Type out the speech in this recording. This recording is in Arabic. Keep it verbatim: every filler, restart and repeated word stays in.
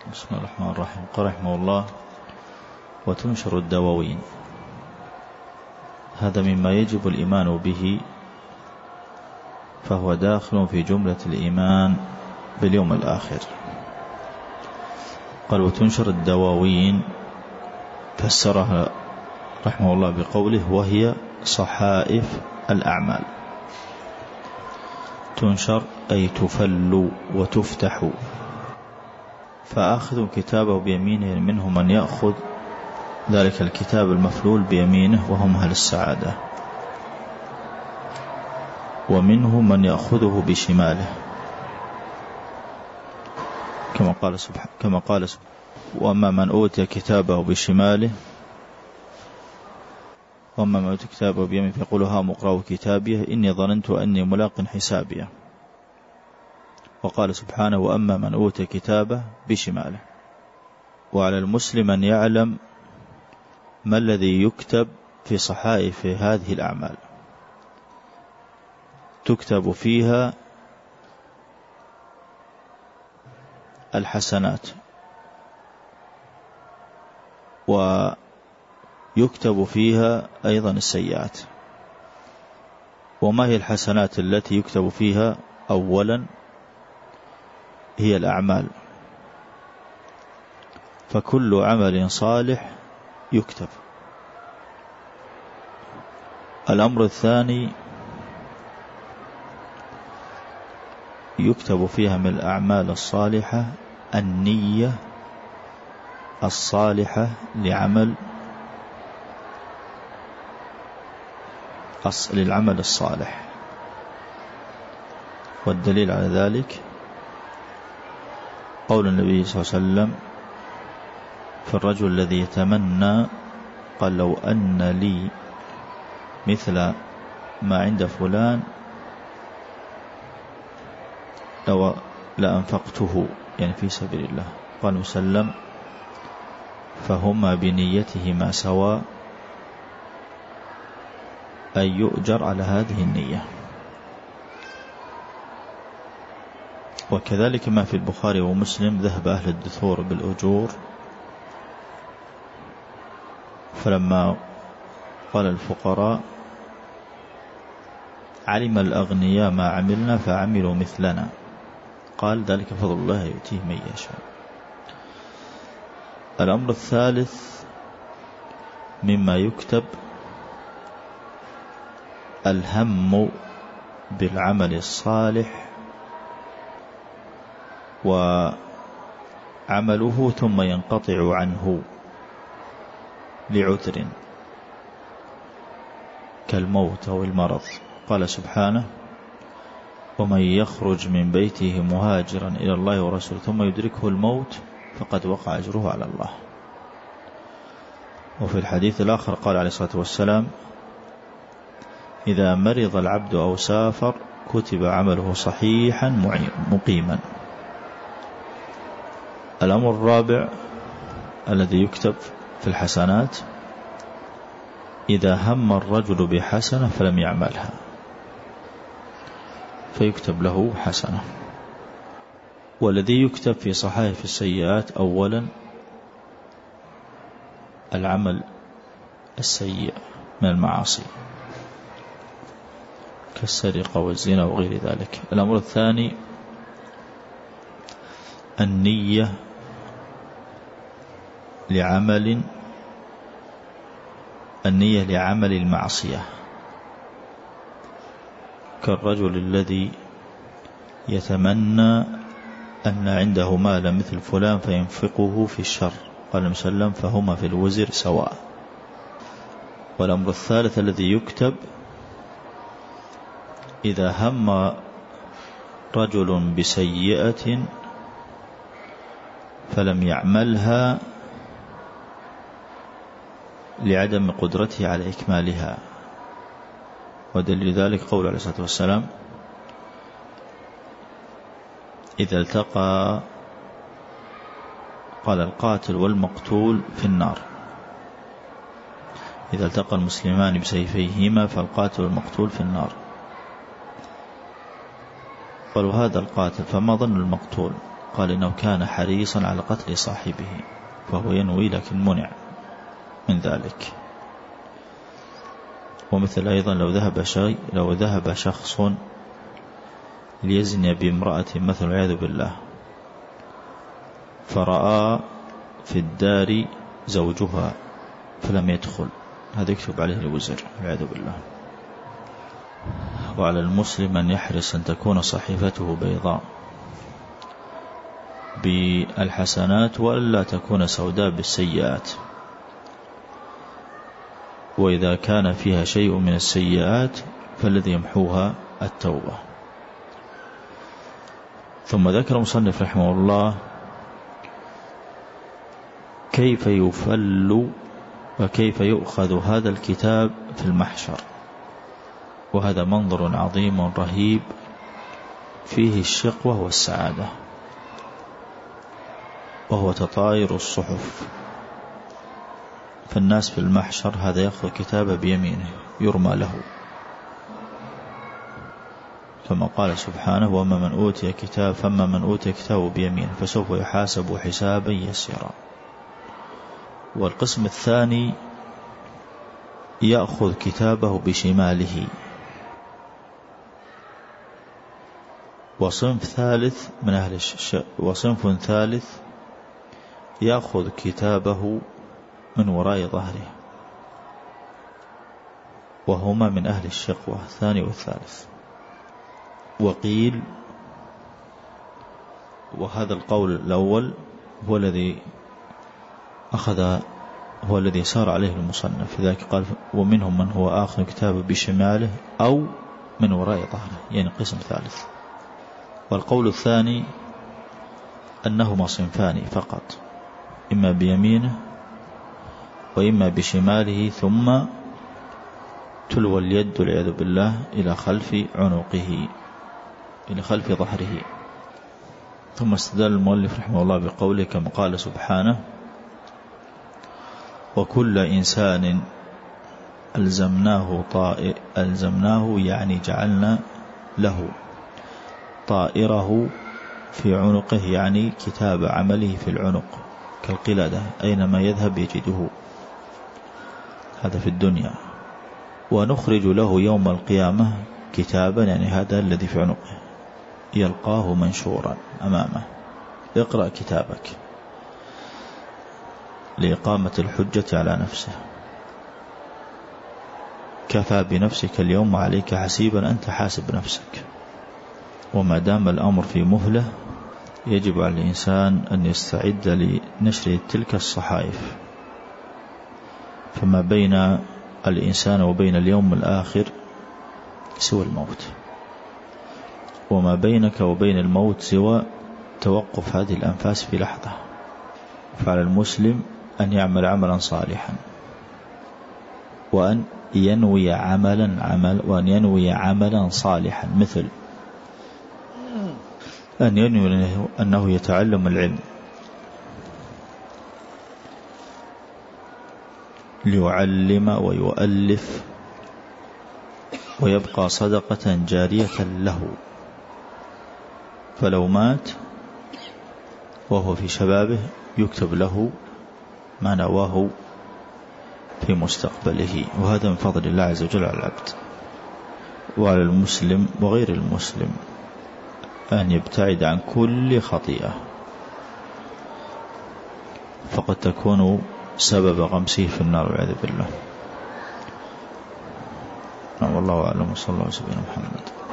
بسم الله الرحمن الرحيم. قال رحمه الله: وتنشر الدواوين. هذا مما يجب الإيمان به، فهو داخل في جملة الإيمان باليوم الآخر. قال: وتنشر الدواوين، فسرها رحمه الله بقوله: وهي صحائف الأعمال. تنشر أي تفل وتفتح. فآخذ كتابه بيمينه، منهم من يأخذ ذلك الكتاب المفلول بيمينه وهم أهل السعادة، ومنهم من يأخذه بشماله، كما قال سبحانه كما قال سبحانه: وأما من أوتي كتابه بشماله وأما من أوتي كتابه بيمينه فيقول: هاؤم اقرءوا كتابيه إني ظننت أني ملاق حسابيه. وقال سبحانه: وأما من أوتي كتابه بشماله. وعلى المسلم أن يعلم ما الذي يكتب في صحائف هذه الأعمال. تكتب فيها الحسنات، ويكتب فيها أيضا السيئات. وما هي الحسنات التي يكتب فيها؟ أولا هي الأعمال، فكل عمل صالح يكتب. الأمر الثاني يكتب فيها من الأعمال الصالحة النية الصالحة لعمل للعمل الصالح. والدليل على ذلك قول النبي صلى الله عليه وسلم في الرجل الذي يتمنى، قال: لو أن لي مثل ما عند فلان لو لأنفقته، يعني في سبيل الله. قال وسلم: فهما بنيتهما سواء، أي يؤجر على هذه النية. وكذلك ما في البخاري ومسلم: ذهب أهل الدثور بالأجور، فلما قال الفقراء: علم الأغنياء ما عملنا فعملوا مثلنا، قال: ذلك فضل الله يؤتيه من يشاء. الأمر الثالث مما يكتب الهم بالعمل الصالح وعمله ثم ينقطع عنه لعذر كالموت أو المرض. قال سبحانه: ومن يخرج من بيته مهاجرا إلى الله ورسوله ثم يدركه الموت فقد وقع أجره على الله. وفي الحديث الآخر قال عليه الصلاة والسلام: إذا مرض العبد أو سافر كتب عمله صحيحا مقيما. الأمر الرابع الذي يكتب في الحسنات: إذا هم الرجل بحسنة فلم يعملها فيكتب له حسنة. والذي يكتب في صحائف السيئات: أولا العمل السيء من المعاصي كالسرقة والزنا وغير ذلك. الأمر الثاني النية لعمل النية لعمل المعصية، كالرجل الذي يتمنى أن عنده مال مثل فلان فينفقه في الشر، قال النبي صلى الله عليه وسلم: فهما في الوزر سواء. والأمر الثالث الذي يكتب: إذا هم رجل بسيئة فلم يعملها لعدم قدرته على إكمالها. ودليل ذلك قول عليه الصلاة والسلام: إذا التقى قال القاتل والمقتول في النار. إذا التقى المسلمان بسيفيهما فالقاتل والمقتول في النار. قالوا: هذا القاتل فما ظن المقتول؟ قال إنه كان حريصا على قتل صاحبه، فهو ينوي لكن منع من ذلك. ومثل أيضا لو ذهب شيء لو ذهب شخص ليزني بامرأة مثل والعياذ بالله، فرأى في الدار زوجها فلم يدخل، هذا يكتب عليه الوزر والعياذ بالله. وعلى المسلم أن يحرص أن تكون صحيفته بيضاء بالحسنات وألا تكون سوداء بالسيئات، وإذا كان فيها شيء من السيئات فالذي يمحوها التوبة. ثم ذكر المصنف رحمه الله كيف يفل وكيف يؤخذ هذا الكتاب في المحشر، وهذا منظر عظيم رهيب فيه الشقوة والسعادة، وهو تطاير الصحف. فالناس في المحشر هذا يأخذ كتابه بيمينه يرمى له، كما قال سبحانه وما من أوتي كتاب فما من أوتي كتابه بيمينه فسوف يحاسب حسابا يسيرا. والقسم الثاني يأخذ كتابه بشماله. وصنف ثالث من أهل الش... وصنف ثالث يأخذ كتابه من وراء ظهره، وهما من أهل الشقوة الثاني والثالث. وقيل، وهذا القول الأول هو الذي أخذ هو الذي سار عليه المصنف، لذلك قال ومنهم من هو آخذ كتابه بشماله أو من وراء ظهره، يعني قسم ثالث. والقول الثاني أنهما صنفان فقط، إما بيمينه وإما بشماله، ثم تلوى اليد والعياذ بالله إلى خلف عنقه إلى خلف ظهره. ثم استدل المؤلف رحمه الله بقوله كما قال سبحانه وكل إنسان ألزمناه طائر ألزمناه يعني جعلنا له طائره في عنقه، يعني كتاب عمله في العنق كالقلادة، أينما يذهب يجده، هذا في الدنيا. ونخرج له يوم القيامة كتابا، يعني هذا الذي في عنقه يلقاه منشورا أمامه، اقرأ كتابك، لإقامة الحجة على نفسه، كفى بنفسك اليوم عليك حسيبا، أنت حاسب نفسك. وما دام الأمر في مهلة يجب على الإنسان أن يستعد لنشر تلك الصحائف، فما بين الإنسان وبين اليوم الآخر سوى الموت، وما بينك وبين الموت سوى توقف هذه الأنفاس في لحظة. فعلى المسلم أن يعمل عملا صالحا، وأن ينوي عملا عمل وأن ينوي عملا صالحا، مثل أن ينوي أنه يتعلم العلم ليعلم ويؤلف ويبقى صدقة جارية له، فلو مات وهو في شبابه يكتب له ما نواه في مستقبله، وهذا من فضل الله عز وجل على العبد. وعلى المسلم وغير المسلم أن يبتعد عن كل خطيئة، فقد تكون سبب غمسه في النار والعياذ بالله. والله أعلم، وصلى الله وسلم على محمد.